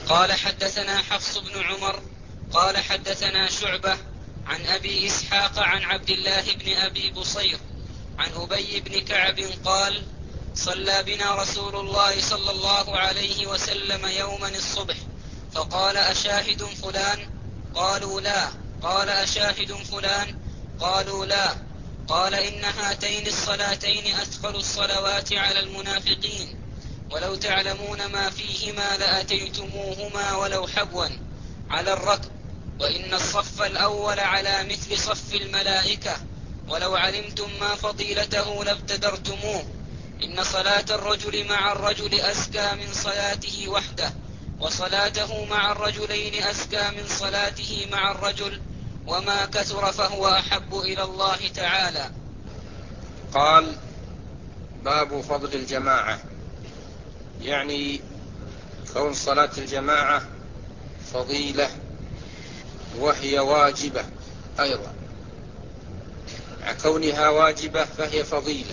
قال حدثنا حفص بن عمر قال حدثنا شعبة عن أبي إسحاق عن عبد الله بن أبي بصير عن أبي بن كعب قال صلى بنا رسول الله صلى الله عليه وسلم يوما الصبح فقال أشاهد فلان؟ قالوا لا. قال أشاهد فلان؟ قالوا لا. قال إن هاتين الصلاتين أثقل الصلوات على المنافقين ولو تعلمون ما فيهما لأتيتموهما ولو حبوا على الركب وإن الصف الأول على مثل صف الملائكة ولو علمتم ما فضيلته لابتدرتموه إن صلاة الرجل مع الرجل أزكى من صلاته وحده وصلاته مع الرجلين أزكى من صلاته مع الرجل وما كثر فهو أحب إلى الله تعالى. قال باب فضل الجماعة، يعني كون صلاة الجماعة فضيلة وهي واجبة أيضا، مع كونها واجبة فهي فضيلة،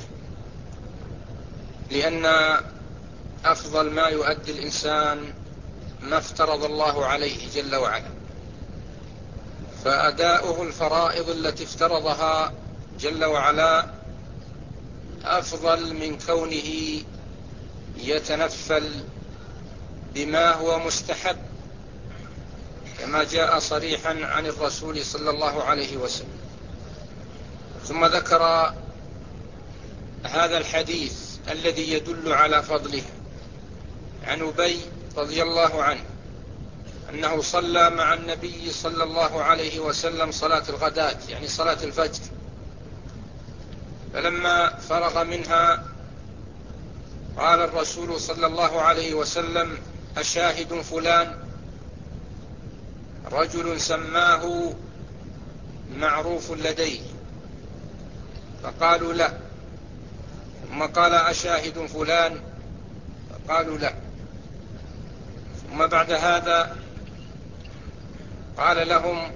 لأن أفضل ما يؤدي الإنسان ما افترض الله عليه جل وعلا، فأداؤه الفرائض التي افترضها جل وعلا أفضل من كونه يتنفل بما هو مستحب، كما جاء صريحا عن الرسول صلى الله عليه وسلم. ثم ذكر هذا الحديث الذي يدل على فضله عن أبي رضي الله عنه أنه صلى مع النبي صلى الله عليه وسلم صلاة الغداة، يعني صلاة الفجر، فلما فرغ منها قال الرسول صلى الله عليه وسلم أشاهد فلان؟ رجل سماه معروف لديه، فقالوا لا. ثم قال أشاهد فلان؟ فقالوا لا. ثم بعد هذا قال لهم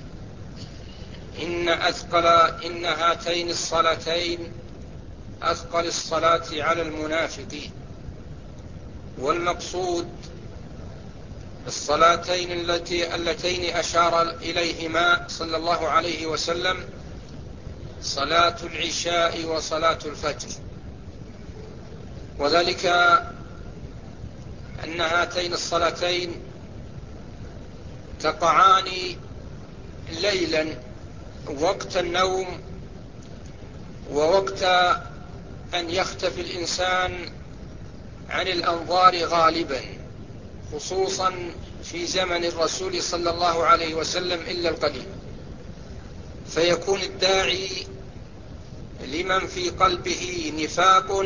إن هاتين الصلاتين أثقل الصلاة على المنافقين، والمقصود الصلاتين اللتين أشار إليهما صلى الله عليه وسلم صلاة العشاء وصلاة الفجر، وذلك أن هاتين الصلاتين تقعان ليلا وقت النوم ووقت أن يختفي الإنسان عن الأنظار غالبا، خصوصا في زمن الرسول صلى الله عليه وسلم إلا القليل، فيكون الداعي لمن في قلبه نفاق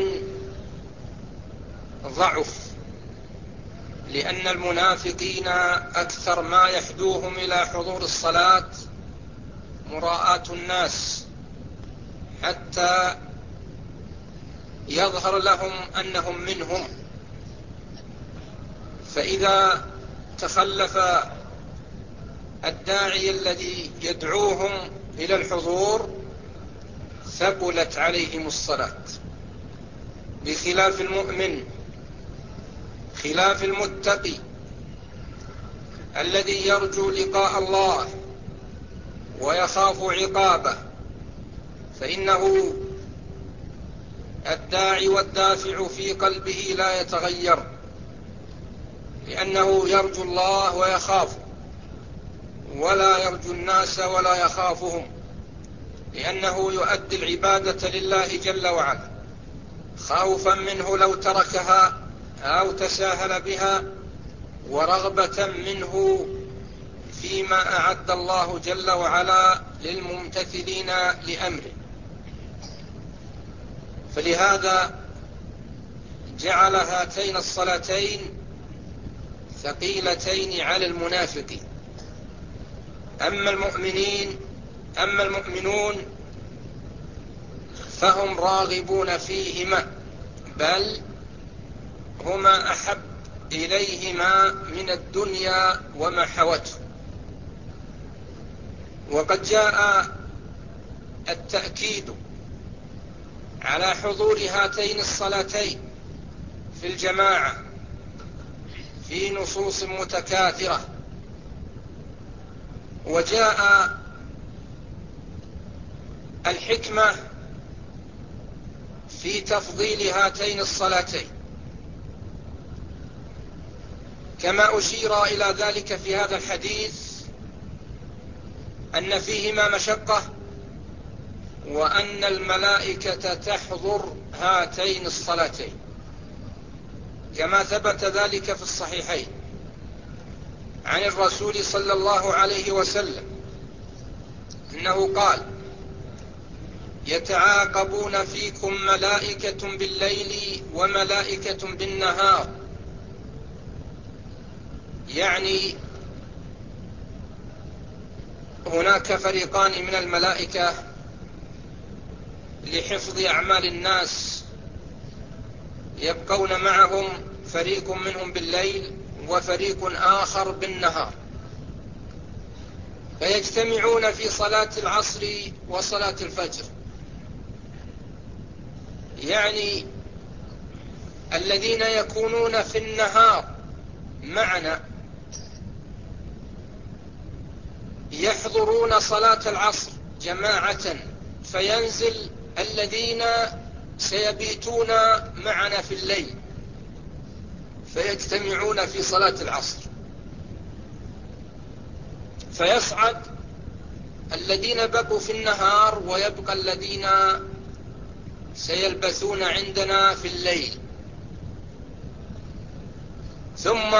ضعف، لأن المنافقين أكثر ما يحدوهم إلى حضور الصلاة مراءة الناس حتى يظهر لهم أنهم منهم، فإذا تخلف الداعي الذي يدعوهم إلى الحضور ثقلت عليهم الصلاة، بخلاف المؤمن، خلاف المتقي الذي يرجو لقاء الله ويخاف عقابه، فإنه الداعي والدافع في قلبه لا يتغير، لأنه يرجو الله ويخافه، ولا يرجو الناس ولا يخافهم، لأنه يؤدي العبادة لله جل وعلا خوفا منه لو تركها أو تساهل بها، ورغبة منه فيما أعد الله جل وعلا للممتثلين لأمره. فلهذا جعل هاتين الصلاتين ثقيلتين على المنافقين. أما المؤمنون فهم راغبون فيهما، بل هما أحب إليهما من الدنيا وما حوته. وقد جاء التأكيد على حضور هاتين الصلاتين في الجماعة في نصوص متكاثرة، وجاء الحكمة في تفضيل هاتين الصلاتين كما أشير إلى ذلك في هذا الحديث أن فيهما مشقة، وأن الملائكة تحضر هاتين الصلاتين كما ثبت ذلك في الصحيحين عن الرسول صلى الله عليه وسلم إنه قال: يتعاقبون فيكم ملائكة بالليل وملائكة بالنهار، يعني هناك فريقان من الملائكة لحفظ أعمال الناس، يبقون معهم فريق منهم بالليل وفريق آخر بالنهار، فيجتمعون في صلاة العصر وصلاة الفجر. يعني الذين يكونون في النهار معنا يحضرون صلاة العصر جماعة، فينزل الذين سيبيتون معنا في الليل فيجتمعون في صلاة العصر، فيصعد الذين بقوا في النهار ويبقى الذين سيلبثون عندنا في الليل. ثم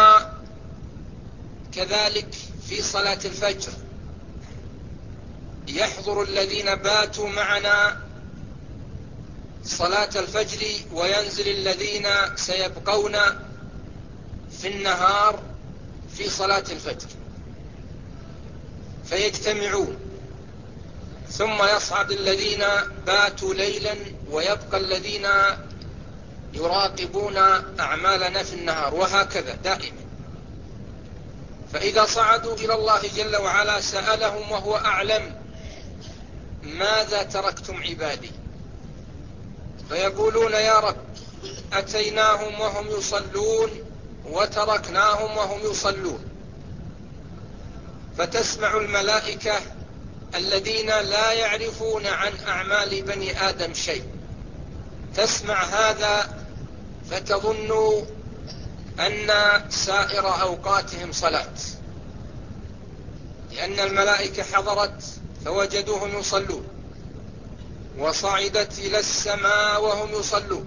كذلك في صلاة الفجر يحضر الذين باتوا معنا صلاة الفجر، وينزل الذين سيبقون في النهار في صلاة الفجر فيجتمعون، ثم يصعد الذين باتوا ليلا ويبقى الذين يراقبون أعمالنا في النهار، وهكذا دائما. فإذا صعدوا إلى الله جل وعلا سألهم وهو أعلم: ماذا تركتم عبادي؟ فيقولون: يا رب أتيناهم وهم يصلون وتركناهم وهم يصلون. فتسمع الملائكة الذين لا يعرفون عن أعمال بني آدم شيء، تسمع هذا فتظن أن سائر أوقاتهم صلاة، لأن الملائكة حضرت فوجدوهم يصلون، وصعدت إلى السماء وهم يصلون.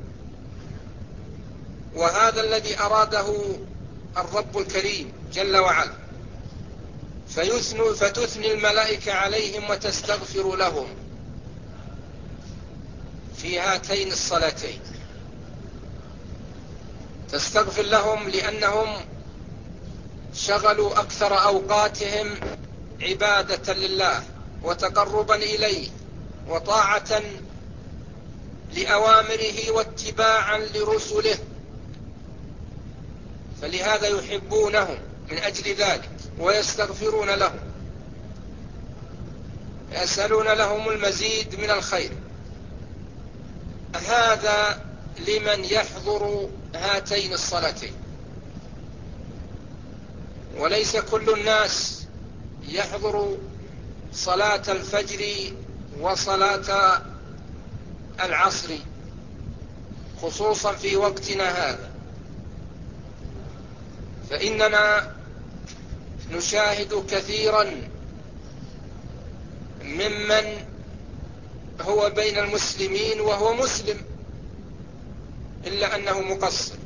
وهذا الذي أراده الرب الكريم جل وعلا، فتثني الملائكة عليهم وتستغفر لهم في هاتين الصلاتين. تستغفر لهم لأنهم شغلوا أكثر أوقاتهم عبادة لله وتقربا إليه وطاعة لأوامره واتباعا لرسله، فلهذا يحبونهم من أجل ذلك ويستغفرون لهم، يسألون لهم المزيد من الخير. هذا لمن يحضر هاتين الصلاتين، وليس كل الناس يحضر صلاة الفجر وصلاة العصر، خصوصا في وقتنا هذا، فإننا نشاهد كثيرا ممن هو بين المسلمين وهو مسلم إلا أنه مقصر،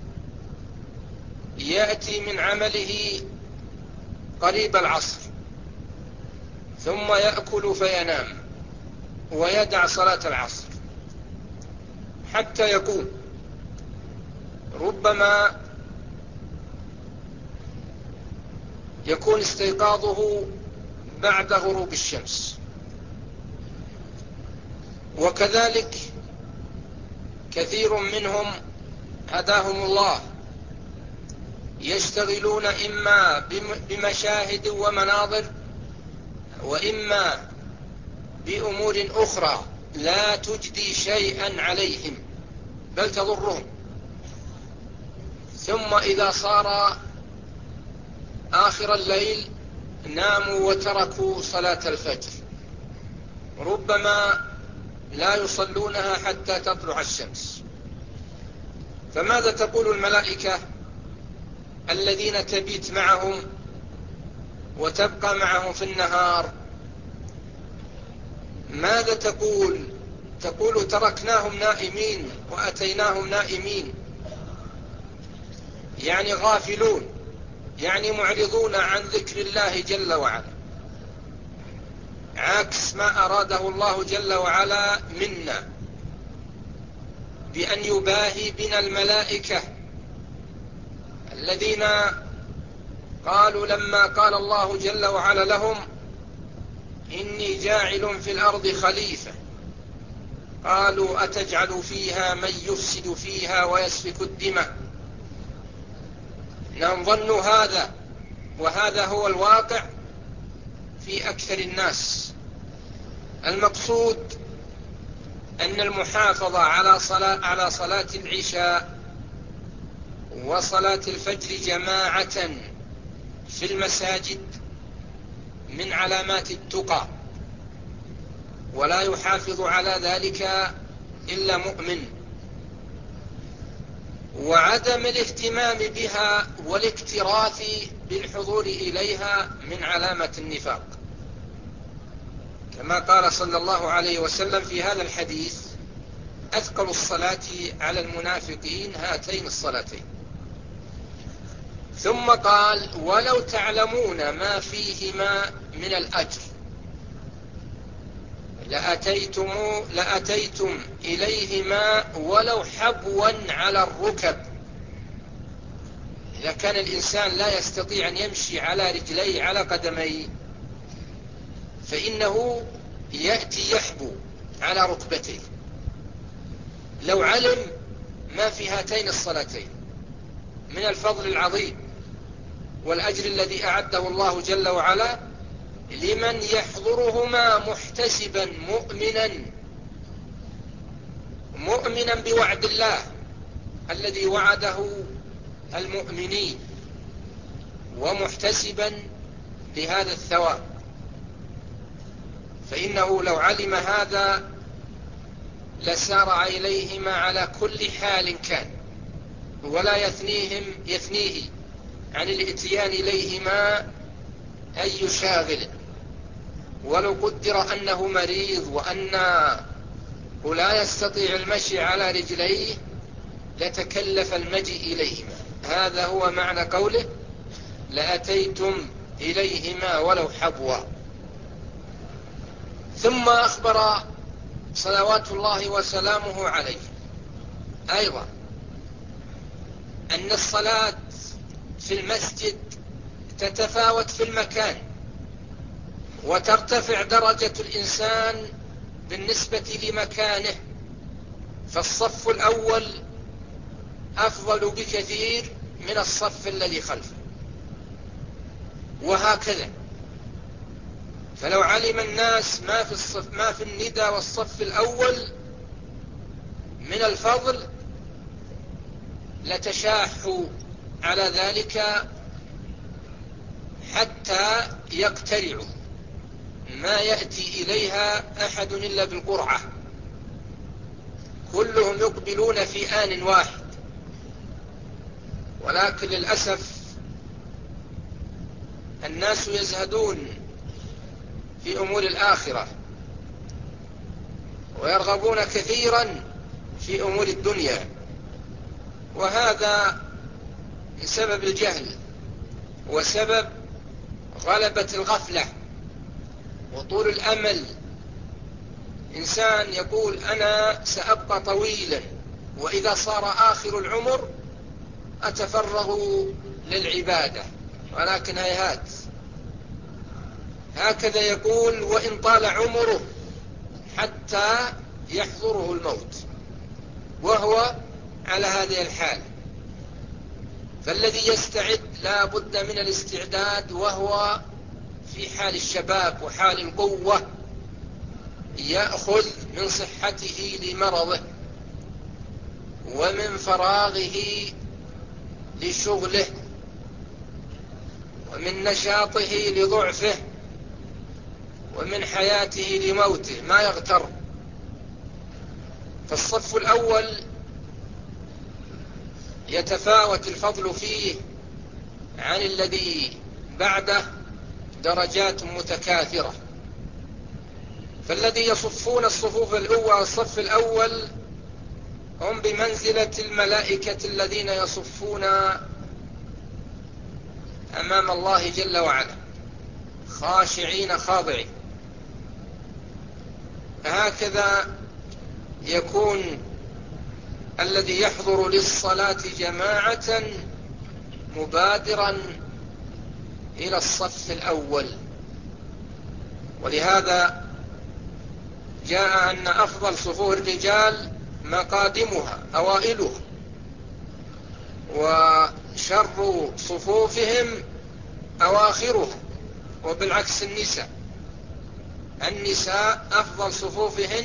يأتي من عمله قريب العصر ثم يأكل فينام ويدع صلاة العصر حتى يقوم، ربما يكون استيقاظه بعد غروب الشمس. وكذلك كثير منهم هداهم الله يشتغلون إما بمشاهد ومناظر، وإما بأمور أخرى لا تجدي شيئا عليهم بل تضرهم. ثم إذا صار آخر الليل ناموا وتركوا صلاة الفجر، ربما لا يصلونها حتى تطلع الشمس. فماذا تقول الملائكة الذين تبيت معهم وتبقى معهم في النهار؟ ماذا تقول؟ تقول تركناهم نائمين وأتيناهم نائمين، يعني غافلون، يعني معرضون عن ذكر الله جل وعلا، عكس ما أراده الله جل وعلا منا بأن يباهي بنا الملائكة الذين قالوا لما قال الله جل وعلا لهم إني جاعل في الأرض خليفة، قالوا أتجعل فيها من يفسد فيها ويسفك الدماء. إنهم ظنوا هذا، وهذا هو الواقع في أكثر الناس. المقصود أن المحافظة على صلاة العشاء وصلاة الفجر جماعة في المساجد من علامات التقى، ولا يحافظ على ذلك إلا مؤمن. وعدم الاهتمام بها والاكتراث بالحضور إليها من علامة النفاق، كما قال صلى الله عليه وسلم في هذا الحديث: أثقل الصلاة على المنافقين هاتين الصلاتين. ثم قال: ولو تعلمون ما فيهما من الأجر لأتيتم إليهما ولو حبوا على الركب. إذا كان الإنسان لا يستطيع أن يمشي على رجليه على قدميه، فإنه يأتي يحبو على ركبتيه. لو علم ما في هاتين الصلاتين من الفضل العظيم والأجر الذي أعده الله جل وعلا لمن يحضرهما محتسبا مؤمنا بوعد الله الذي وعده المؤمنين، ومحتسبا لهذا الثواب، فإنه لو علم هذا لسارع إليهما على كل حال كان، ولا يثنيه عن الاتيان إليهما أي شاغل. ولو قدر أنه مريض وأنه لا يستطيع المشي على رجليه لتكلف المجيء إليهما. هذا هو معنى قوله: لأتيتم إليهما ولو حبوا. ثم أخبر صلوات الله وسلامه عليه أيضا أن الصلاة في المسجد تتفاوت في المكان، وترتفع درجة الإنسان بالنسبة لمكانه، فالصف الأول أفضل بكثير من الصف الذي خلفه، وهكذا. فلو علم الناس ما في الندى والصف الأول من الفضل لتشاحوا على ذلك حتى يقترعوا، ما يأتي إليها أحد إلا بالقرعة، كلهم يقبلون في آن واحد. ولكن للأسف الناس يزهدون في أمور الآخرة ويرغبون كثيرا في أمور الدنيا، وهذا بسبب الجهل وسبب غلبة الغفلة وطول الأمل. إنسان يقول أنا سأبقى طويلا، وإذا صار آخر العمر أتفرغ للعبادة، ولكن هيهات. هكذا يقول وإن طال عمره حتى يحضره الموت، وهو على هذه الحال. فالذي يستعد لا بد من الاستعداد وهو في حال الشباب وحال القوة، يأخذ من صحته لمرضه ومن فراغه لشغله، ومن نشاطه لضعفه، ومن حياته لموته، ما يغتر. فالصف الأول يتفاوت الفضل فيه عن الذي بعده درجات متكاثرة. فالذي يصفون الصفوف الأول، الصف الأول، هم بمنزلة الملائكة الذين يصفون أمام الله جل وعلا خاشعين خاضعين. هكذا يكون الذي يحضر للصلاة جماعة مبادرا إلى الصف الأول. ولهذا جاء أن أفضل صفوف الرجال مقادمها أوائلها، وشر صفوفهم أواخرها. وبالعكس النساء أفضل صفوفهن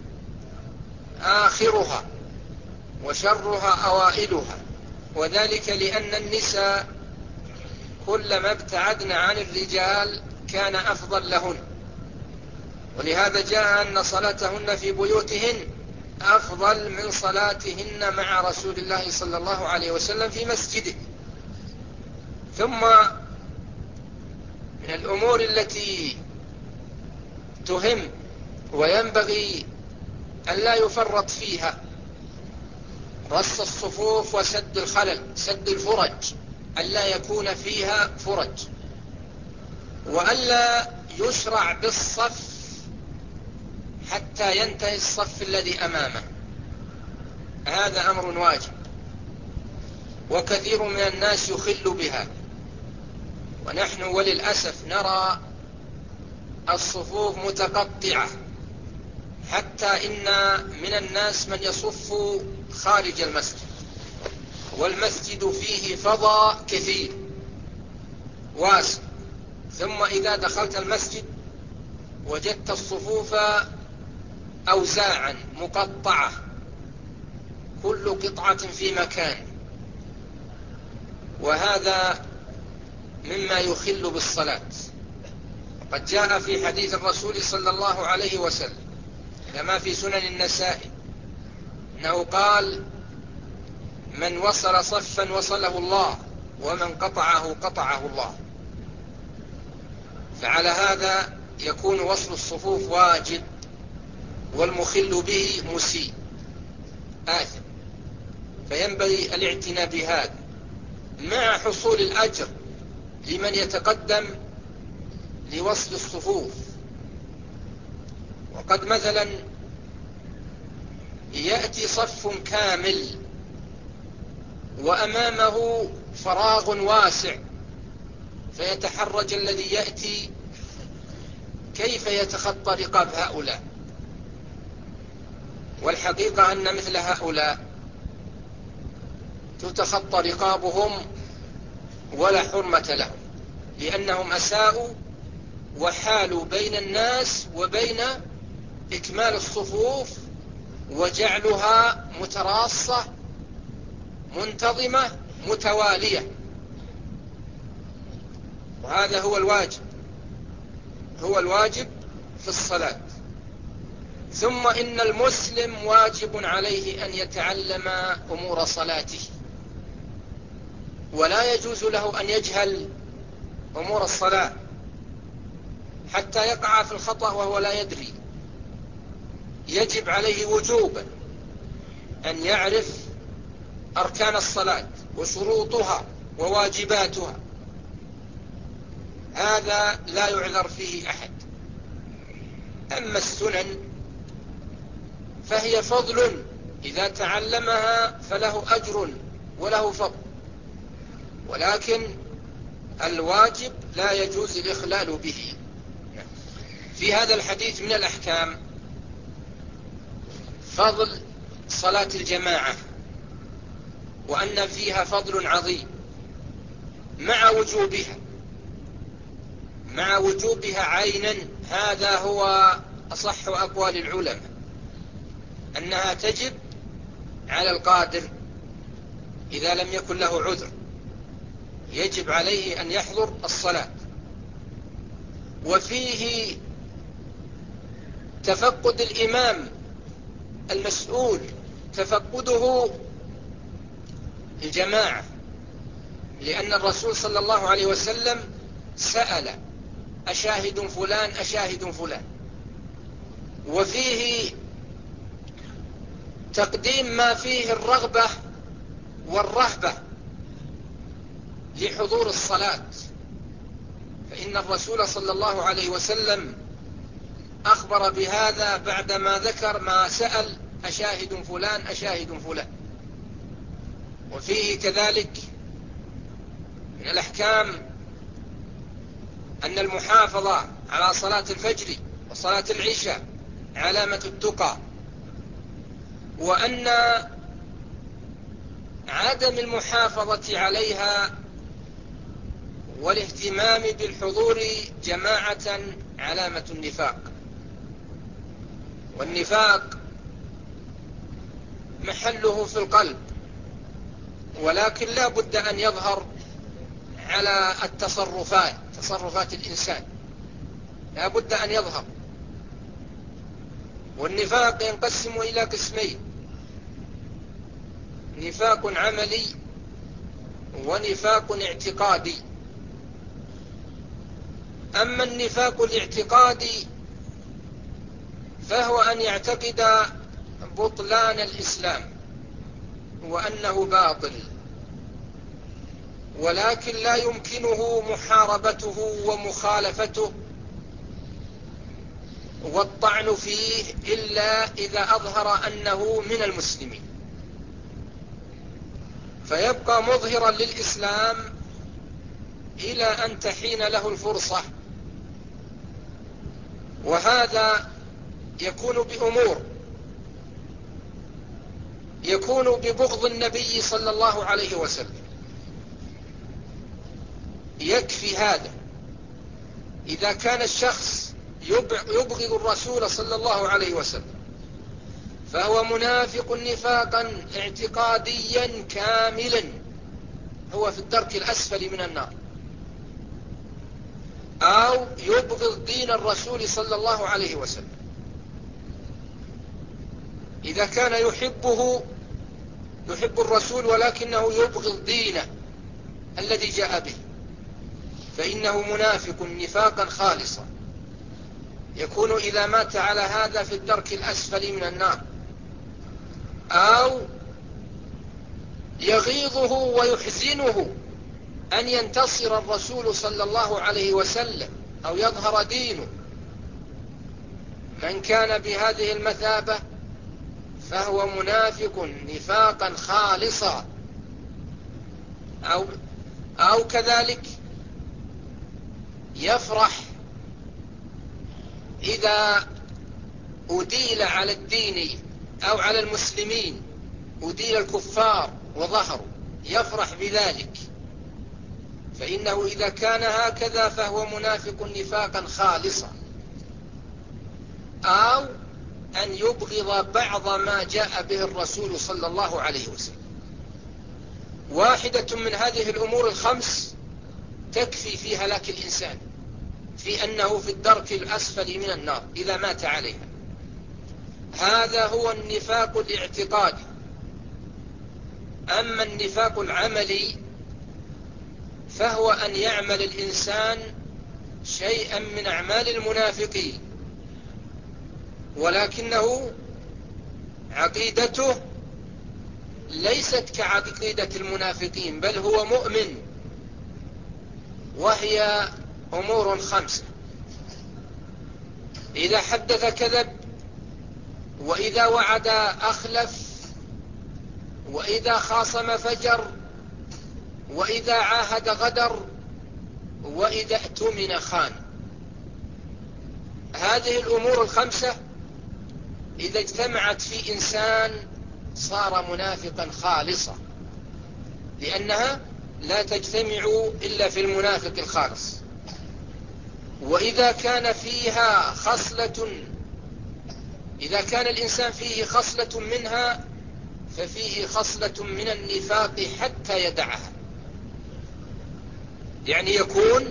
آخرها وشرها أوائلها. وذلك لأن النساء كلما ابتعدن عن الرجال كان أفضل لهن. ولهذا جاء أن صلاتهن في بيوتهن أفضل من صلاتهن مع رسول الله صلى الله عليه وسلم في مسجده. ثم من الأمور التي تهم وينبغي أن لا يفرط فيها رص الصفوف وسد الخلل، سد الفرج، ألا يكون فيها فرج، وألا يشرع بالصف حتى ينتهي الصف الذي أمامه. هذا أمر واجب، وكثير من الناس يخل بها. ونحن وللأسف نرى الصفوف متقطعة، حتى إن من الناس من يصف خارج المسجد، والمسجد فيه فضاء كثير واسع، ثم إذا دخلت المسجد وجدت الصفوف أوزاعا مقطعة، كل قطعة في مكان، وهذا مما يخل بالصلاة. قد جاء في حديث الرسول صلى الله عليه وسلم كما في سنن النسائي أنه قال: من وصل صفا وصله الله، ومن قطعه قطعه الله. فعلى هذا يكون وصل الصفوف واجب، والمخل به مسيء آثم. فينبغي الاعتناء بهذا مع حصول الأجر لمن يتقدم لوصل الصفوف. وقد مثلا يأتي صف كامل وأمامه فراغ واسع، فيتحرج الذي يأتي كيف يتخطى رقاب هؤلاء. والحقيقة أن مثل هؤلاء تتخطى رقابهم ولا حرمة لهم، لأنهم أساءوا وحالوا بين الناس وبين إكمال الصفوف وجعلها متراصة منتظمة متوالية. وهذا هو الواجب في الصلاة. ثم إن المسلم واجب عليه أن يتعلم أمور صلاته، ولا يجوز له أن يجهل أمور الصلاة حتى يقع في الخطأ وهو لا يدري. يجب عليه وجوبا أن يعرف أركان الصلاة وشروطها وواجباتها، هذا لا يعذر فيه أحد. أما السنن فهي فضل، إذا تعلمها فله أجر وله فضل، ولكن الواجب لا يجوز الإخلال به. في هذا الحديث من الأحكام فضل صلاة الجماعة، وأن فيها فضل عظيم مع وجوبها عينا. هذا هو أصح أقوال العلماء، أنها تجب على القادر إذا لم يكن له عذر، يجب عليه أن يحضر الصلاة. وفيه تفقد الإمام المسؤول، تفقده الجماعة، لأن الرسول صلى الله عليه وسلم سأل: أشاهد فلان أشاهد فلان. وفيه تقديم ما فيه الرغبة والرهبة لحضور الصلاة، فإن الرسول صلى الله عليه وسلم أخبر بهذا بعدما ذكر ما سأل: أشاهد فلان أشاهد فلان. وفيه كذلك من الأحكام أن المحافظة على صلاة الفجر وصلاة العشاء علامة التقى، وأن عدم المحافظة عليها والاهتمام بالحضور جماعة علامة النفاق. والنفاق محله في القلب، ولكن لا بد أن يظهر على تصرفات الإنسان، لا بد أن يظهر. والنفاق ينقسم إلى قسمين: نفاق عملي ونفاق اعتقادي. أما النفاق الاعتقادي فهو أن يعتقد بطلان الإسلام وأنه باطل، ولكن لا يمكنه محاربته ومخالفته والطعن فيه إلا إذا أظهر أنه من المسلمين، فيبقى مظهرا للإسلام إلى أن تحين له الفرصة. وهذا يكون بأمور: يكون ببغض النبي صلى الله عليه وسلم، يكفي هذا. إذا كان الشخص يبغض الرسول صلى الله عليه وسلم فهو منافق نفاقا اعتقاديا كاملا، هو في الدرك الأسفل من النار. أو يبغض دين الرسول صلى الله عليه وسلم، إذا كان يحب الرسول ولكنه يبغض دينه الذي جاء به، فإنه منافق نفاقا خالصا، يكون إذا مات على هذا في الدرك الأسفل من النار. أو يغيظه ويحزنه أن ينتصر الرسول صلى الله عليه وسلم أو يظهر دينه. من كان بهذه المثابة فهو منافق نفاقا خالصا. أو كذلك يفرح إذا أديل على الدين أو على المسلمين، أديل الكفار وظهروا، يفرح بذلك، فإنه إذا كان هكذا فهو منافق نفاقا خالصا. أو أن يبغض بعض ما جاء به الرسول صلى الله عليه وسلم. واحدة من هذه الأمور الخمس تكفي في هلاك الإنسان، في أنه في الدرك الأسفل من النار إذا مات عليها. هذا هو النفاق الاعتقادي. أما النفاق العملي فهو أن يعمل الإنسان شيئا من أعمال المنافقين، ولكنه عقيدته ليست كعقيدة المنافقين، بل هو مؤمن. وهي أمور خمسة: إذا حدث كذب، وإذا وعد أخلف، وإذا خاصم فجر، وإذا عاهد غدر، وإذا اؤتمن خان. هذه الأمور الخمسة إذا اجتمعت في إنسان صار منافقا خالصا، لأنها لا تجتمع إلا في المنافق الخالص. وإذا كان فيها إذا كان الإنسان فيه خصلة منها ففيه خصلة من النفاق حتى يدعها. يعني يكون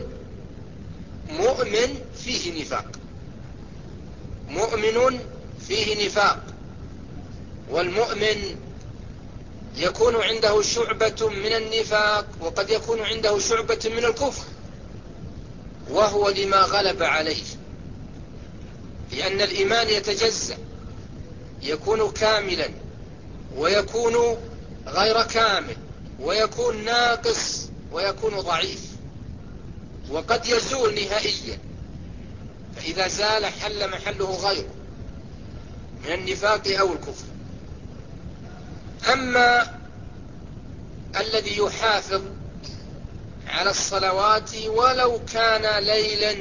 مؤمن فيه نفاق، مؤمن فيه نفاق. والمؤمن يكون عنده شعبة من النفاق، وقد يكون عنده شعبة من الكفر، وهو لما غلب عليه، لأن الإيمان يتجزأ، يكون كاملا ويكون غير كامل، ويكون ناقص ويكون ضعيف، وقد يزول نهائيا، فإذا زال حل محله غيره من النفاق أو الكفر. أما الذي يحافظ على الصلوات ولو كان ليلا،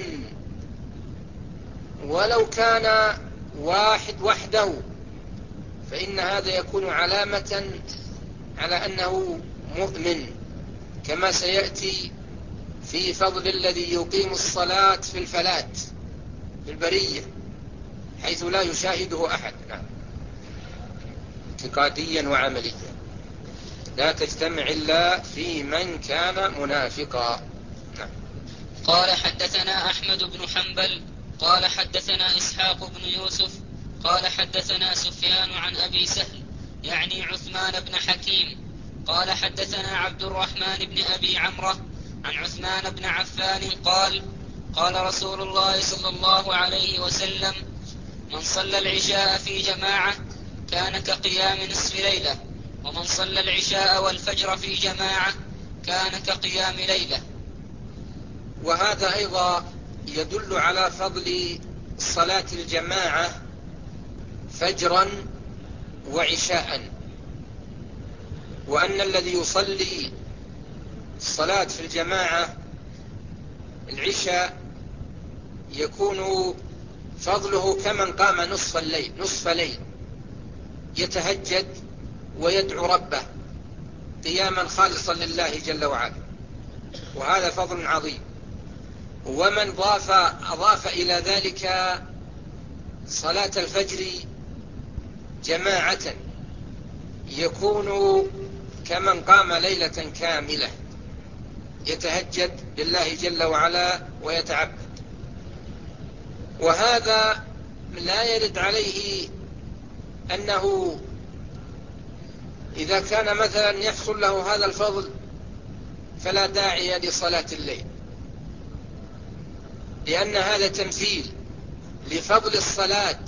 ولو كان وحده، فإن هذا يكون علامة على أنه مؤمن، كما سيأتي في فضل الذي يقيم الصلاة في الفلات في البرية حيث لا يشاهده أحد. اعتقاديا وعمليا لا تجتمع إلا في من كان منافقا. قال حدثنا أحمد بن حنبل قال حدثنا إسحاق بن يوسف قال حدثنا سفيان عن أبي سهل يعني عثمان بن حكيم قال حدثنا عبد الرحمن بن أبي عمرة عن عثمان بن عفان قال قال رسول الله صلى الله عليه وسلم: من صلى العشاء في جماعة كان كقيام نصف ليلة، ومن صلى العشاء والفجر في جماعة كان كقيام ليلة. وهذا أيضا يدل على فضل صلاة الجماعة فجرا وعشاء، وأن الذي يصلي الصلاة في الجماعة العشاء يكون فضله كمن قام نصف ليل يتهجد ويدعو ربه قياما خالصا لله جل وعلا، وهذا فضل عظيم. ومن أضاف إلى ذلك صلاة الفجر جماعة يكون كمن قام ليلة كاملة يتهجد لله جل وعلا ويتعبد. وهذا لا يرد عليه أنه إذا كان مثلا يحصل له هذا الفضل فلا داعي لصلاة الليل، لأن هذا تمثيل لفضل الصلاة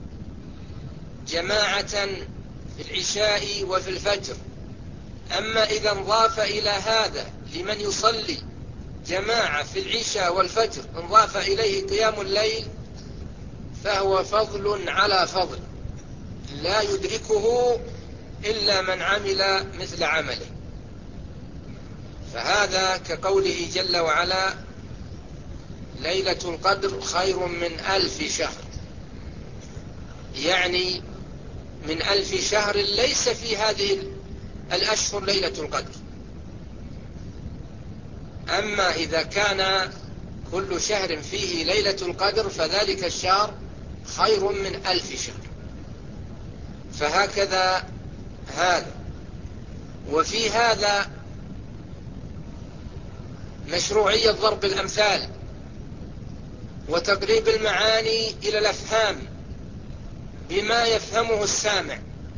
جماعة في العشاء وفي الفجر. أما إذا انضاف إلى هذا لمن يصلي جماعة في العشاء والفجر انضاف إليه قيام الليل، فهو فضل على فضل لا يدركه إلا من عمل مثل عمله. فهذا كقوله جل وعلا: ليلة القدر خير من 1000 شهر، يعني من 1000 شهر ليس في هذه الأشهر ليلة القدر. أما إذا كان كل شهر فيه ليلة القدر فذلك الشهر خير من 1000 شهر. فهكذا هذا. وفي هذا مشروعية ضرب الأمثال وتقريب المعاني إلى الأفهام بما يفهمه السامع،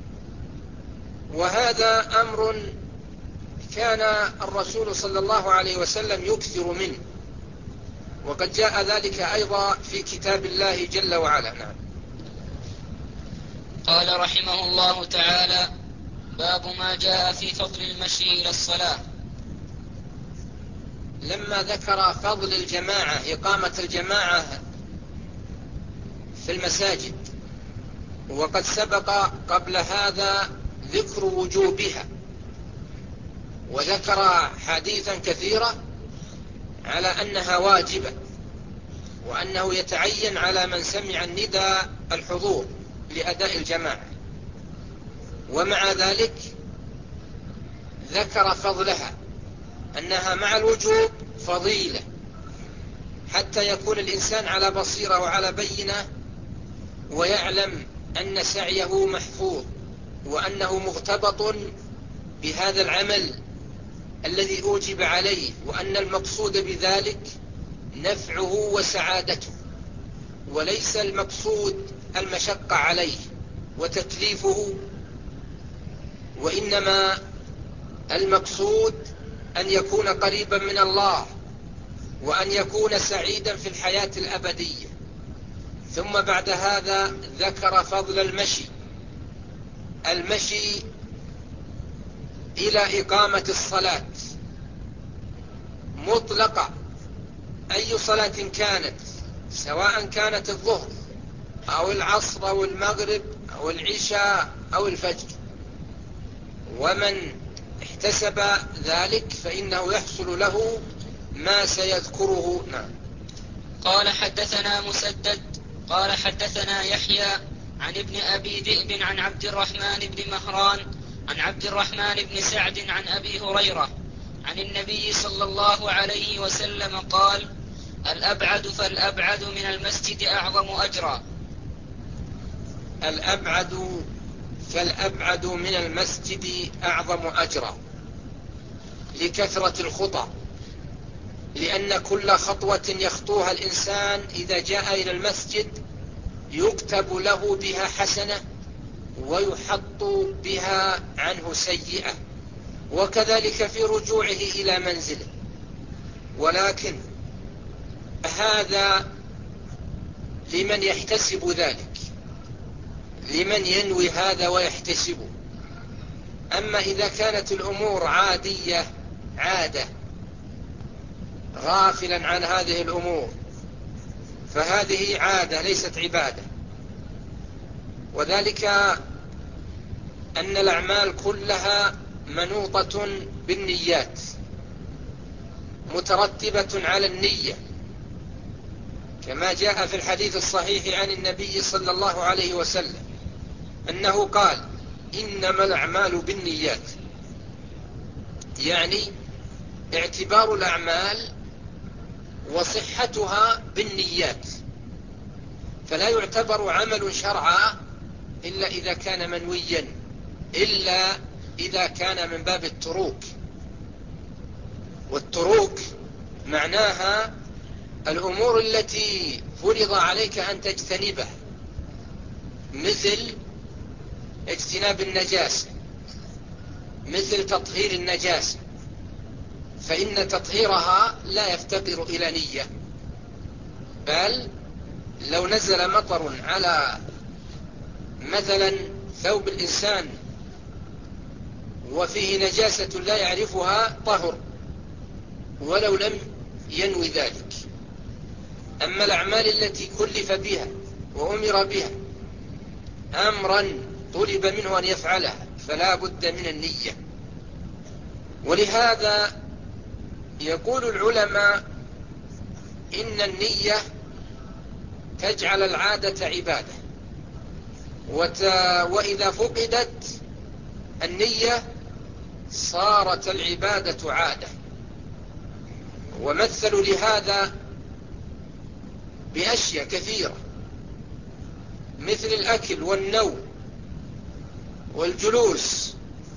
وهذا أمر كان الرسول صلى الله عليه وسلم يكثر منه، وقد جاء ذلك أيضا في كتاب الله جل وعلا. نعم. قال رحمه الله تعالى: باب ما جاء في فضل المشي إلى الصلاة. لما ذكر فضل الجماعة، إقامة الجماعة في المساجد، وقد سبق قبل هذا ذكر وجوبها، وذكر حديثا كثيرا على أنها واجبة، وأنه يتعين على من سمع النداء الحضور لأداء الجماعة. ومع ذلك ذكر فضلها، أنها مع الوجوب فضيلة، حتى يكون الإنسان على بصيرة وعلى بينة، ويعلم أن سعيه محفوظ، وأنه مغتبط بهذا العمل الذي أوجب عليه، وأن المقصود بذلك نفعه وسعادته، وليس المقصود المشقة عليه وتكليفه، وإنما المقصود أن يكون قريبا من الله وأن يكون سعيدا في الحياة الأبدية. ثم بعد هذا ذكر فضل المشي إلى إقامة الصلاة مطلقة، أي صلاة كانت، سواء كانت الظهر أو العصر أو المغرب أو العشاء أو الفجر، ومن احتسب ذلك فإنه يحصل له ما سيذكره. نعم. قال حدثنا مسدد قال حدثنا يحيى عن ابن أبي ذئب عن عبد الرحمن بن مهران عن عبد الرحمن بن سعد عن أبي هريرة عن النبي صلى الله عليه وسلم قال: الأبعد فالأبعد من المسجد أعظم أجرا. الأبعد فالأبعد من المسجد أعظم أجرا، لكثرة الخطى، لأن كل خطوة يخطوها الإنسان إذا جاء إلى المسجد يكتب له بها حسنة ويحط بها عنه سيئة، وكذلك في رجوعه إلى منزله. ولكن هذا لمن يحتسب ذلك، لمن ينوي هذا ويحتسبه. أما إذا كانت الأمور عادية، عادة، غافلا عن هذه الأمور، فهذه عادة ليست عبادة. وذلك أن الأعمال كلها منوطة بالنيات، مترتبة على النية، كما جاء في الحديث الصحيح عن النبي صلى الله عليه وسلم أنه قال: إنما الأعمال بالنيات، يعني اعتبار الأعمال وصحتها بالنيات، فلا يعتبر عمل شرعا إلا إذا كان منويا، إلا إذا كان من باب التروك. والتروك معناها الأمور التي فرض عليك أن تجتنبها، مثل اجتناب النجاسة، مثل تطهير النجاسة، فإن تطهيرها لا يفتقر إلى نية، بل لو نزل مطر على مثلا ثوب الإنسان وفيه نجاسة لا يعرفها طهر ولو لم ينوي ذلك. أما الأعمال التي كلف بها وأمر بها أمرا طلب منه أن يفعلها فلا بد من النية. ولهذا يقول العلماء إن النية تجعل العادة عبادة، وإذا فقدت النية صارت العبادة عادة. ومثلوا لهذا بأشياء كثيرة، مثل الأكل والنوم والجلوس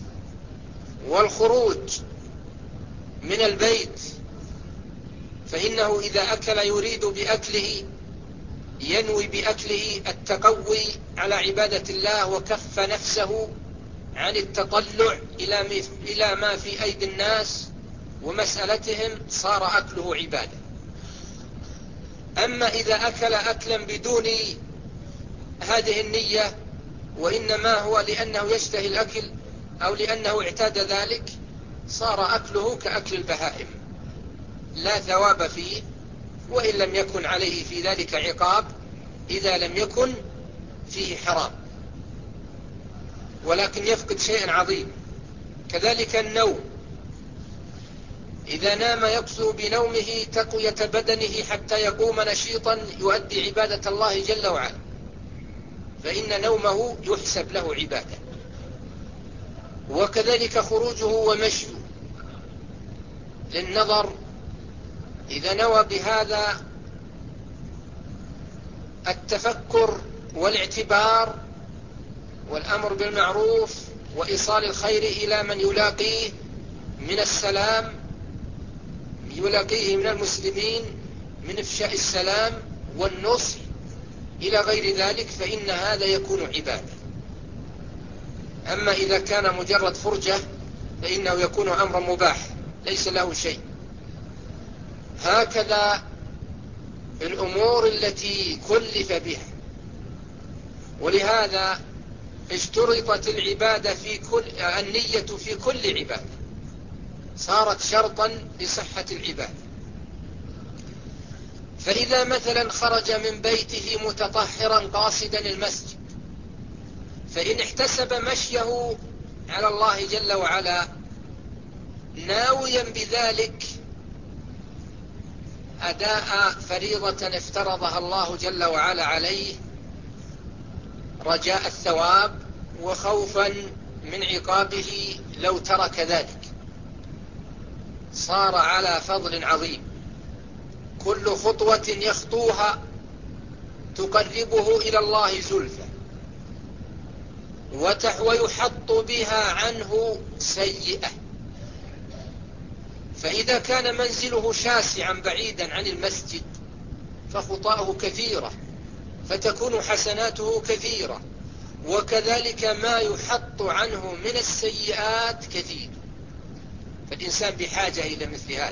والخروج من البيت، فإنه إذا أكل يريد بأكله، ينوي بأكله التقوي على عبادة الله وكف نفسه عن التطلع إلى ما في أيدي الناس ومسألتهم، صار أكله عبادة. أما إذا أكل أكلا بدون هذه النية، وإنما هو لأنه يشتهي الأكل أو لأنه اعتاد ذلك، صار أكله كأكل البهائم، لا ثواب فيه، وإن لم يكن عليه في ذلك عقاب إذا لم يكن فيه حرام، ولكن يفقد شيئا عظيم. كذلك النوم، إذا نام يقصد بنومه تقوية بدنه حتى يقوم نشيطا يؤدي عبادة الله جل وعلا، فإن نومه يحسب له عبادة. وكذلك خروجه ومشيه للنظر، إذا نوى بهذا التفكر والاعتبار والأمر بالمعروف وإيصال الخير إلى من يلاقيه، من السلام يلاقيه من المسلمين من إفشاء السلام والنصح إلى غير ذلك، فإن هذا يكون عبادة. أما إذا كان مجرد فرجة فإنه يكون أمرا مباح ليس له شيء. هكذا الأمور التي كلف بها، ولهذا اشترطت العبادة النية في كل عبادة، صارت شرطا لصحة العبادة. فإذا مثلا خرج من بيته متطهرا قاصدا المسجد، فإن احتسب مشيه على الله جل وعلا ناويا بذلك أداء فريضة افترضها الله جل وعلا عليه رجاء الثواب وخوفا من عقابه لو ترك ذلك، صار على فضل عظيم. كل خطوة يخطوها تقربه إلى الله زلفى، ويحط بها عنه سيئة. فإذا كان منزله شاسعا بعيدا عن المسجد فخطاه كثيرة، فتكون حسناته كثيرة، وكذلك ما يحط عنه من السيئات كثير. فالإنسان بحاجة إلى مثل هذا.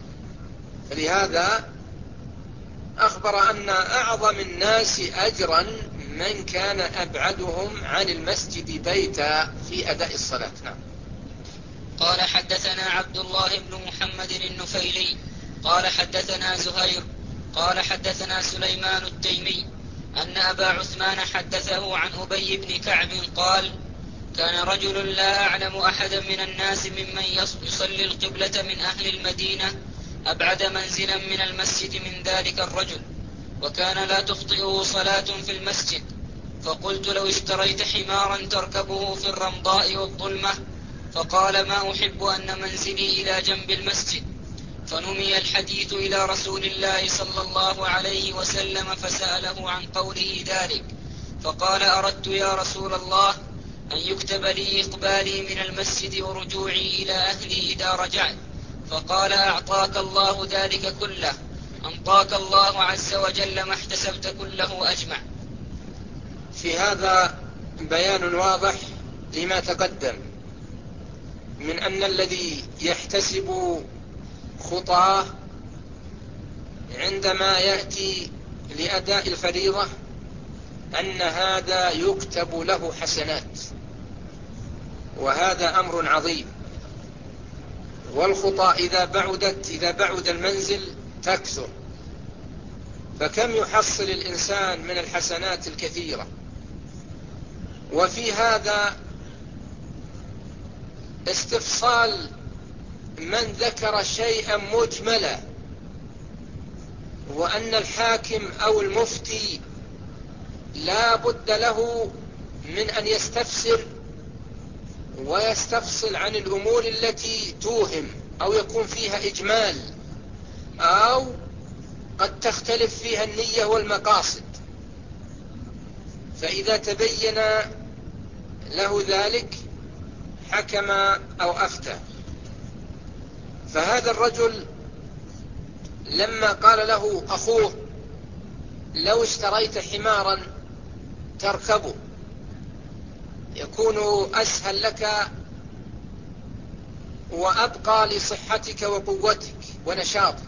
فلهذا أخبر أن أعظم الناس أجرا من كان أبعدهم عن المسجد بيتا في أداء الصلاة. نعم. قال حدثنا عبد الله بن محمد النفيلي قال حدثنا زهير قال حدثنا سليمان التيمي أن أبا عثمان حدثه عن أبي بن كعب قال: كان رجل لا أعلم أحدا من الناس ممن يصلي القبلة من أهل المدينة أبعد منزلا من المسجد من ذلك الرجل، وكان لا تخطئه صلاة في المسجد. فقلت: لو اشتريت حمارا تركبه في الرمضاء والظلمة. فقال: ما أحب أن منزلي إلى جنب المسجد. فنمي الحديث إلى رسول الله صلى الله عليه وسلم فسأله عن قوله ذلك، فقال: أردت يا رسول الله أن يكتب لي إقبالي من المسجد ورجوعي إلى أهلي إذا رجعت. فقال: أعطاك الله ذلك كله، أنطاك الله عز وجل ما احتسبت كله أجمع. في هذا بيان واضح لما تقدم من أن الذي يحتسب خطاه عندما يأتي لأداء الفريضة أن هذا يكتب له حسنات، وهذا أمر عظيم. والخطى إذا بعد المنزل تكثر، فكم يحصل الإنسان من الحسنات الكثيرة. وفي هذا استفصال من ذكر شيئا مجملا، وأن الحاكم أو المفتي لا بد له من أن يستفسر ويستفصل عن الأمور التي توهم أو يكون فيها إجمال أو قد تختلف فيها النية والمقاصد. فإذا تبين له ذلك حكم أو أفتى. فهذا الرجل لما قال له أخوه: لو اشتريت حمارا تركبه يكون أسهل لك وأبقى لصحتك وقوتك ونشاطك،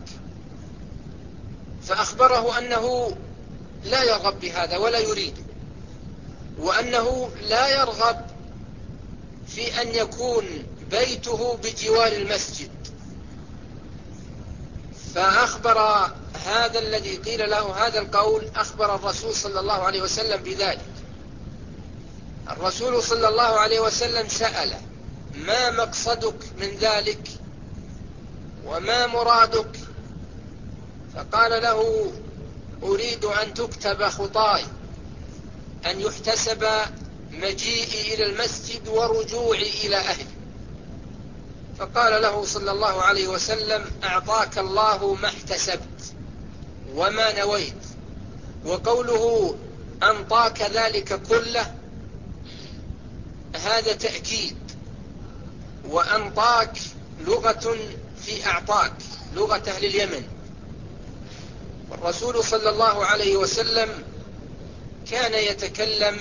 فأخبره أنه لا يرغب بهذا ولا يريد، وأنه لا يرغب في أن يكون بيته بجوار المسجد. فأخبر هذا الذي قيل له هذا القول، أخبر الرسول صلى الله عليه وسلم بذلك. الرسول صلى الله عليه وسلم سأل: ما مقصدك من ذلك وما مرادك؟ فقال له: أريد أن تكتب خطاي، أن يحتسب مجيئي إلى المسجد ورجوعي إلى أهلي. فقال له صلى الله عليه وسلم: أعطاك الله ما احتسبت وما نويت. وقوله أنطاك ذلك كله هذا تأكيد، وأنطاك لغة في أعطاك، لغة أهل اليمن. والرسول صلى الله عليه وسلم كان يتكلم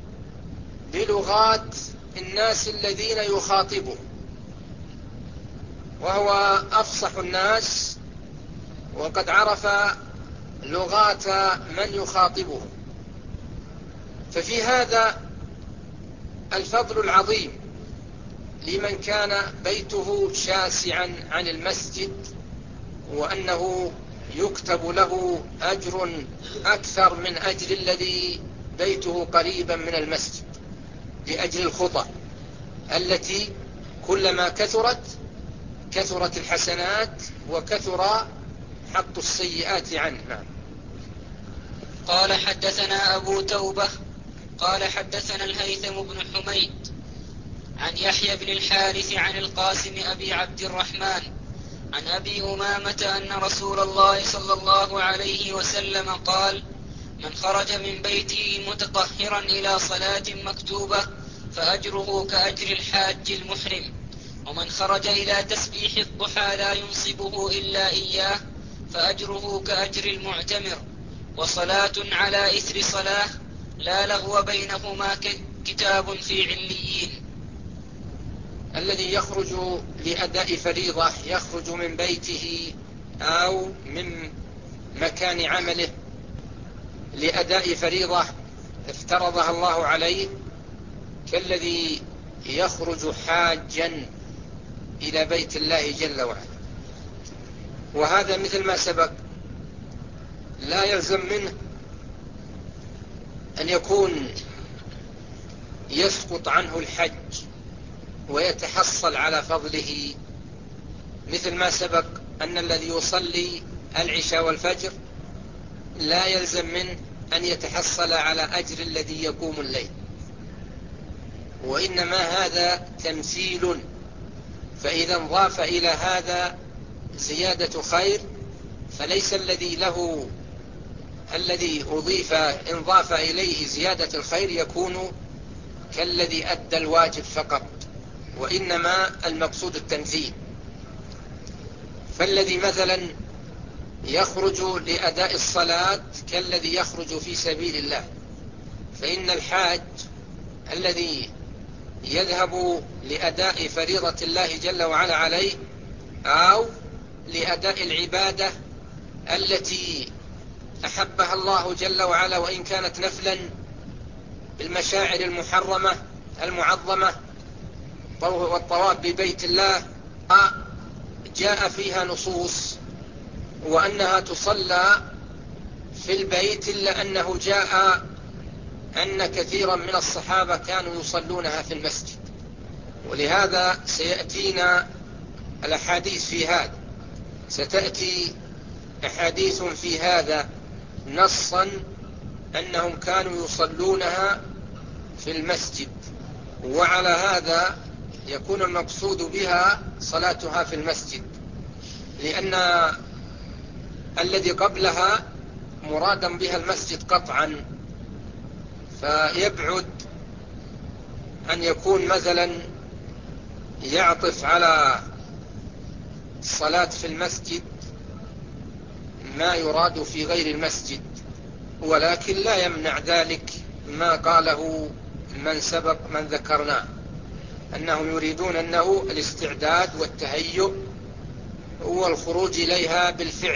بلغات الناس الذين يخاطبهم، وهو أفصح الناس، وقد عرف لغات من يخاطبه. ففي هذا الفضل العظيم لمن كان بيته شاسعا عن المسجد، وأنه يكتب له أجر أكثر من أجر الذي بيته قريبا من المسجد، لأجل الخطى التي كلما كثرت الحسنات وكثر حط السيئات عنه. نعم. قال حدثنا أبو توبة قال حدثنا الهيثم بن حميد عن يحيى بن الحارث عن القاسم أبي عبد الرحمن عن أبي أمامة أن رسول الله صلى الله عليه وسلم قال: من خرج من بيته متطهرا إلى صلاة مكتوبة فأجره كأجر الحاج المحرم، ومن خرج إلى تسبيح الضحى لا ينصبه إلا إياه فأجره كأجر المعتمر، وصلاة على إثر صلاة لا لغو بينهما كتاب في عليين. الذي يخرج لأداء فريضة، يخرج من بيته أو من مكان عمله لأداء فريضة افترضها الله عليه، كالذي يخرج حاجا إلى بيت الله جل وعلا. وهذا مثل ما سبق، لا يلزم منه أن يكون يسقط عنه الحج ويتحصل على فضله، مثل ما سبق أن الذي يصلي العشاء والفجر لا يلزم منه أن يتحصل على أجر الذي يقوم الليل، وإنما هذا تمثيل. فإذا انضاف إلى هذا زيادة خير، فليس الذي انضاف إليه زيادة الخير يكون كالذي أدى الواجب فقط، وإنما المقصود التمثيل. فالذي مثلا يخرج لأداء الصلاة كالذي يخرج في سبيل الله، فإن الحاج الذي يذهب لأداء فريضة الله جل وعلا عليه أو لأداء العبادة التي أحبها الله جل وعلا وإن كانت نفلا بالمشاعر المحرمة المعظمة، والطواف ببيت الله جاء فيها نصوص وأنها تصلى في البيت، إلا أنه جاء أن كثيرا من الصحابة كانوا يصلونها في المسجد. ولهذا سيأتينا الأحاديث في هذا، ستأتي أحاديث في هذا نصا أنهم كانوا يصلونها في المسجد، وعلى هذا يكون المقصود بها صلاتها في المسجد، لأن الذي قبلها مرادا بها المسجد قطعا، فيبعد أن يكون مثلا يعطف على الصلاة في المسجد ما يراد في غير المسجد، ولكن لا يمنع ذلك ما قاله من سبق من ذكرناه، أنهم يريدون أنه الاستعداد والتهيؤ هو الخروج إليها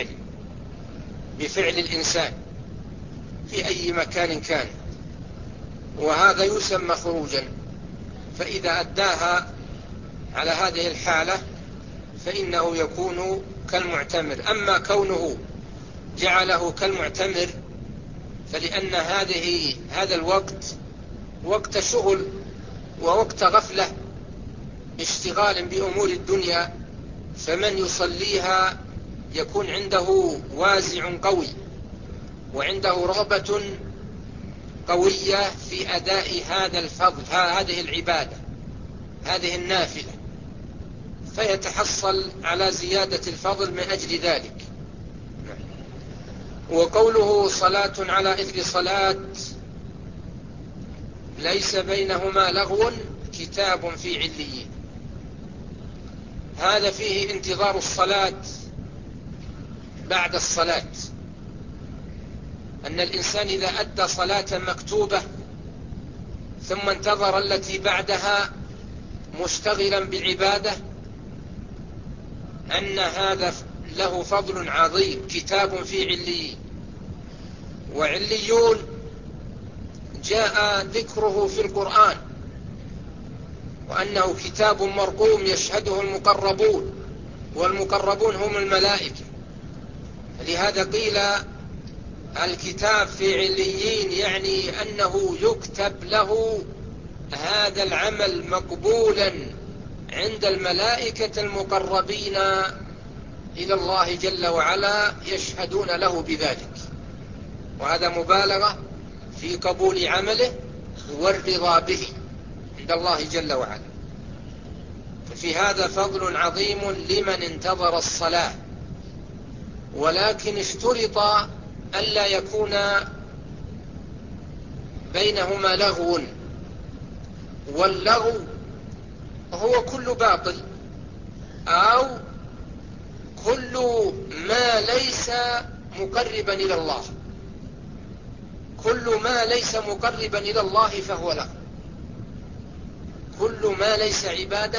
بفعل الإنسان في أي مكان كان، وهذا يسمى خروجا. فإذا أداها على هذه الحالة فإنه يكون كالمعتمر. أما كونه جعله كالمعتمر فلأن هذا الوقت وقت شغل ووقت غفلة، اشتغال بأمور الدنيا، فمن يصليها يكون عنده وازع قوي وعنده رغبة قوية في أداء هذا الفضل، هذه العبادة، هذه النافلة، فيتحصل على زيادة الفضل من أجل ذلك. وقوله صلاة على إثر صلاة ليس بينهما لغو كتاب في عليين، هذا فيه انتظار الصلاة بعد الصلاة، أن الإنسان إذا أدى صلاة مكتوبة ثم انتظر التي بعدها مشتغلا بعبادة، أن هذا له فضل عظيم. كتاب في عليين، وعليون جاء ذكره في القرآن، وأنه كتاب مرقوم يشهده المقربون، والمقربون هم الملائكة. لهذا قيل الكتاب في عليين، يعني أنه يكتب له هذا العمل مقبولا عند الملائكة المقربين إلى الله جل وعلا، يشهدون له بذلك، وهذا مبالغة في قبول عمله والرضا به عند الله جل وعلا. ففي هذا فضل عظيم لمن انتظر الصلاة، ولكن اشترط ألا يكون بينهما لغو، واللغو هو كل باطل أو كل ما ليس مقربا إلى الله. كل ما ليس مقربا إلى الله فهو لغو، كل ما ليس عبادة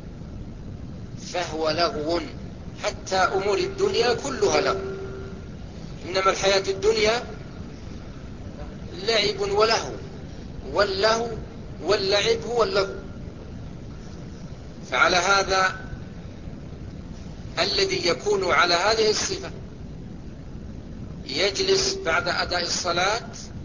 فهو لغو، حتى أمور الدنيا كلها لغو. إنما الحياة الدنيا لعب ولهو، واللهو واللعب هو اللغو. فعلى هذا الذي يكون على هذه الصفة يجلس بعد أداء الصلاة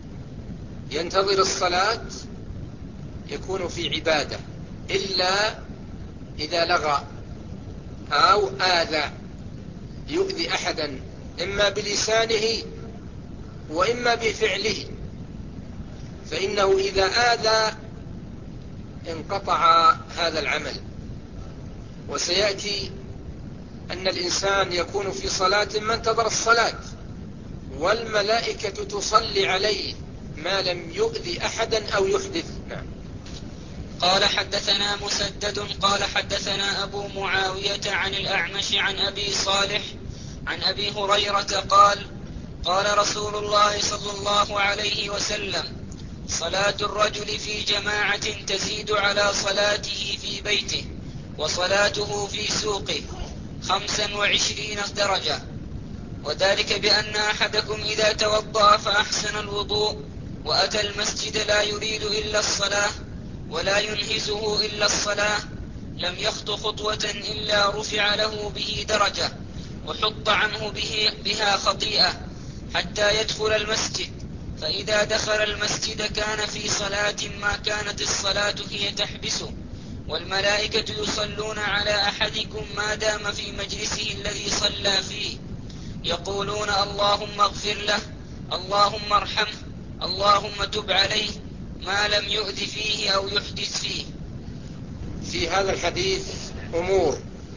ينتظر الصلاة يكون في عبادة، إلا إذا لغى أو آذى، يؤذي أحدا إما بلسانه وإما بفعله، فإنه إذا آذى انقطع هذا العمل. وسيأتي أن الإنسان يكون في صلاة ما انتظر الصلاة، والملائكة تصلي عليه ما لم يؤذي أحدا أو يحدث. نعم. قال حدثنا مسدد قال حدثنا أبو معاوية عن الأعمش عن أبي صالح عن أبي هريرة قال قال رسول الله صلى الله عليه وسلم: صلاة الرجل في جماعة تزيد على صلاته في بيته وصلاته في سوقه 25 درجة، وذلك بأن أحدكم إذا توضأ فأحسن الوضوء وأتى المسجد لا يريد إلا الصلاة ولا ينهزه إلا الصلاة لم يخط خطوة إلا رفع له به درجة وحط عنه بها خطيئة حتى يدخل المسجد، فإذا دخل المسجد كان في صلاة ما كانت الصلاة هي تحبسه، والملائكة يصلون على أحدكم ما دام في مجلسه الذي صلى فيه، يقولون: اللهم اغفر له، اللهم ارحمه، اللهم تب عليه، ما لم يؤذ فيه أو يحدث فيه. في هذا الحديث أمور،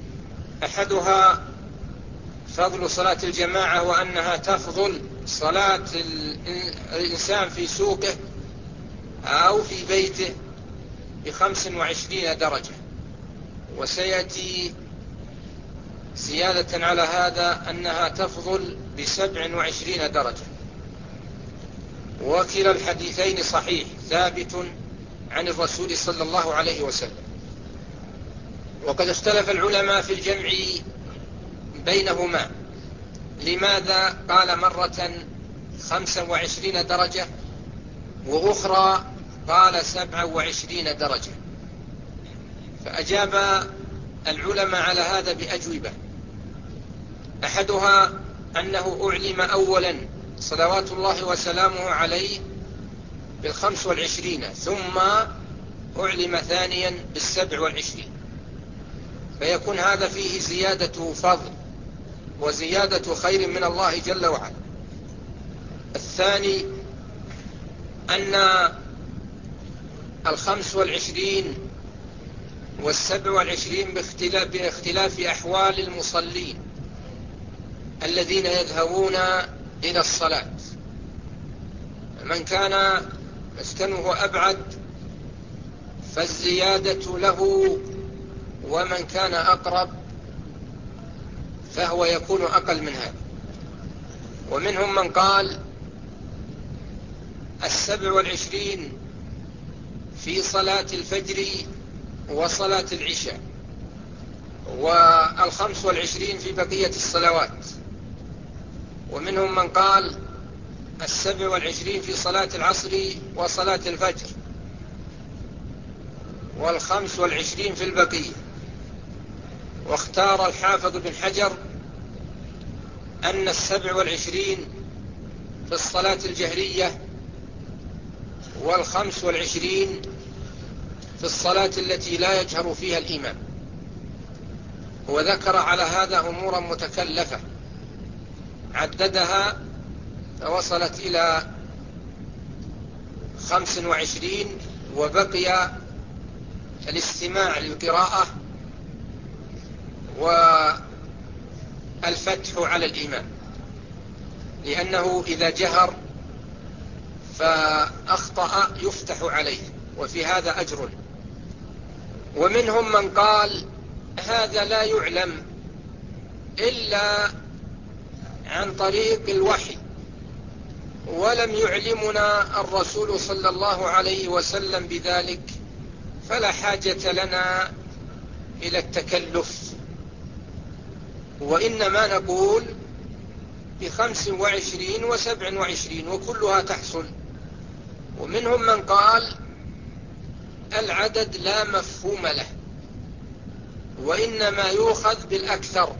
أحدها فضل صلاة الجماعة، وأنها تفضل صلاة الإنسان في سوقه أو في بيته ب25 درجة، وسيأتي زيادة على هذا أنها تفضل ب27 درجة. وكلا الحديثين صحيح ثابت عن الرسول صلى الله عليه وسلم. وقد اختلف العلماء في الجمع بينهما، لماذا قال مرة 25 درجة وأخرى قال 27 درجة؟ فأجاب العلماء على هذا بأجوبة. أحدها أنه أعلم أولا صلوات الله وسلامه عليه بال25، ثم أعلم ثانيا بال27، فيكون هذا فيه زيادة فضل وزيادة خير من الله جل وعلا. الثاني أن 25 وال27 باختلاف أحوال المصلين الذين يذهبون إلى الصلاة. من كان مسكنه أبعد فالزيادة له، ومن كان أقرب فهو يكون أقل من هذا. ومنهم من قال 27 في صلاة الفجر وصلاة العشاء، 25 في بقية الصلوات. ومنهم من قال 27 في صلاة العصر وصلاة الفجر، 25 في البقية. واختار الحافظ بن حجر أن 27 في الصلاة الجهرية، 25 في الصلاة التي لا يجهر فيها الإمام. وذكر على هذا أمورا متكلفة عددها فوصلت إلى 25، وبقي الاستماع للقراءة والفتح على الإمام، لأنه إذا جهر فأخطأ يفتح عليه، وفي هذا أجر. ومنهم من قال هذا لا يعلم إلا عن طريق الوحي، ولم يعلمنا الرسول صلى الله عليه وسلم بذلك، فلا حاجة لنا إلى التكلف، وإنما نقول ب25 و27 وكلها تحصل. ومنهم من قال العدد لا مفهوم له، وإنما يؤخذ بالأكثر،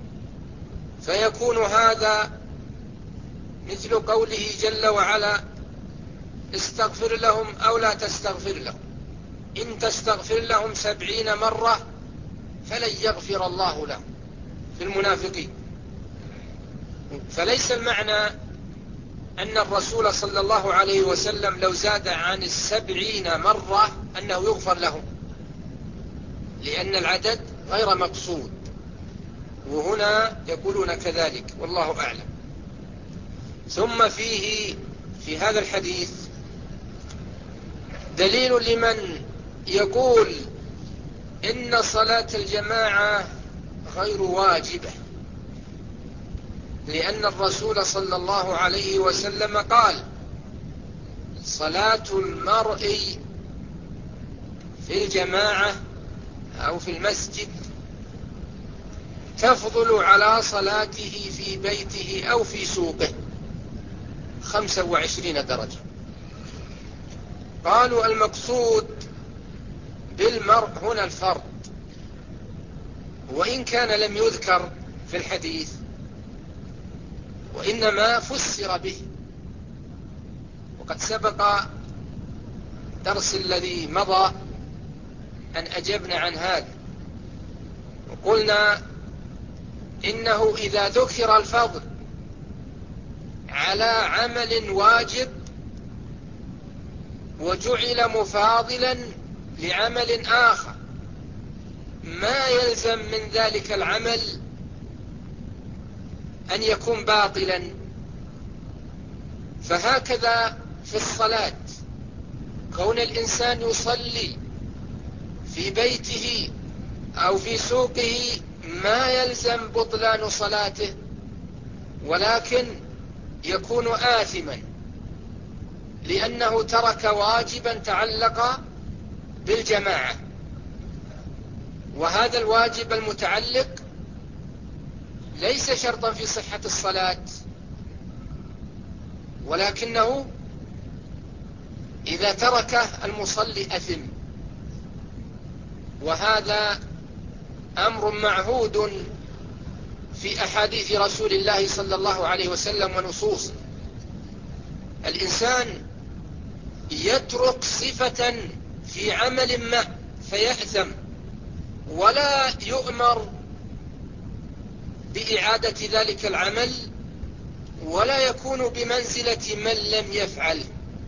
فيكون هذا مثل قوله جل وعلا استغفر لهم أو لا تستغفر لهم، إن تستغفر لهم 70 مرة فلن يغفر الله لهم، في المنافقين. فليس المعنى أن الرسول صلى الله عليه وسلم لو زاد عن 70 مرة أنه يغفر لهم، لأن العدد غير مقصود، وهنا يقولون كذلك، والله أعلم. ثم في هذا الحديث دليل لمن يقول إن صلاة الجماعة غير واجبة، لأن الرسول صلى الله عليه وسلم قال صلاة المرء في الجماعة أو في المسجد تفضل على صلاته في بيته أو في سوقه 25 درجة. قالوا المقصود بالمرء هنا الفرد، وإن كان لم يذكر في الحديث، وإنما فسر به. وقد سبق درس الذي مضى أن أجبنا عن هذا، وقلنا إنه إذا ذكر الفضل على عمل واجب وجعل مفاضلا لعمل آخر، ما يلزم من ذلك العمل أن يكون باطلا. فهكذا في الصلاة، كون الإنسان يصلي في بيته أو في سوقه ما يلزم بطلان صلاته، ولكن يكون آثما لأنه ترك واجبا تعلق بالجماعة. وهذا الواجب المتعلق ليس شرطا في صحة الصلاة، ولكنه إذا تركه المصلي أثم. وهذا أمر معهود في أحاديث رسول الله صلى الله عليه وسلم ونصوصه. الإنسان يترك صفة في عمل ما فيأثم، ولا يؤمر بإعادة ذلك العمل، ولا يكون بمنزلة من لم يفعل.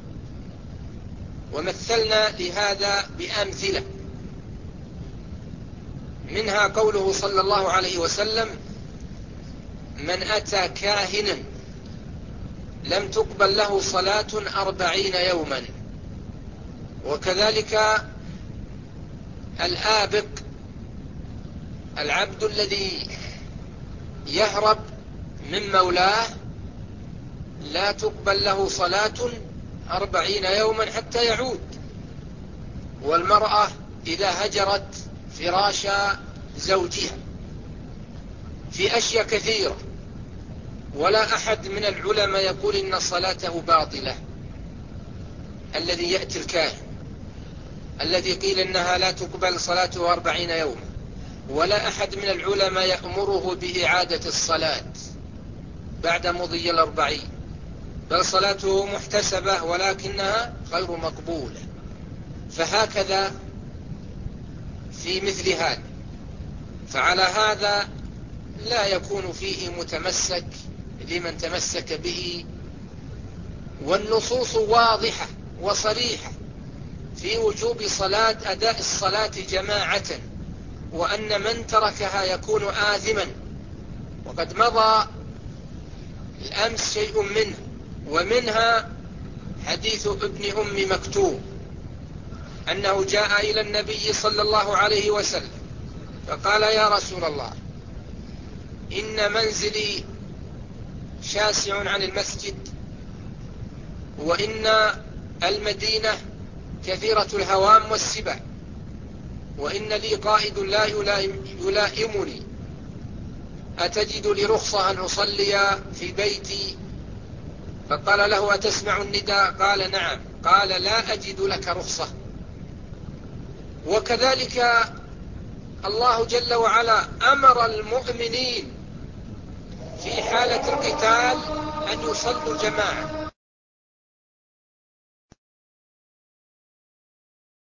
ومثلنا لهذا بأمثلة، منها قوله صلى الله عليه وسلم من أتى كاهنا لم تقبل له صلاة 40 يوما. وكذلك الآبق، العبد الذي يهرب من مولاه لا تقبل له صلاة 40 يوما حتى يعود. والمرأة إذا هجرت فراش زوجها في أشياء كثيرة، ولا أحد من العلماء يقول إن صلاته باطلة. الذي يأتي الكاهن الذي قيل إنها لا تقبل صلاته 40 يوما، ولا أحد من العلماء يأمره بإعادة الصلاة بعد مضي 40، بل صلاته محتسبة ولكنها غير مقبولة. فهكذا في مثل هذا، فعلى هذا لا يكون فيه متمسك لمن تمسك به. والنصوص واضحة وصريحة في وجوب أداء الصلاة جماعة، وأن من تركها يكون آثما. وقد مضى الأمس شيء منه، ومنها حديث ابن أم مكتوم أنه جاء إلى النبي صلى الله عليه وسلم فقال: يا رسول الله، إن منزلي شاسع عن المسجد، وإن المدينة كثيرة الهوام والسباع، وإن لي قائد لا يلائمني، أتجد لي رخصة أن أصلي في بيتي؟ فقال له: أتسمع النداء؟ قال: نعم. قال: لا أجد لك رخصة. وكذلك الله جل وعلا أمر المؤمنين في حالة القتال أن يصلوا جماعة،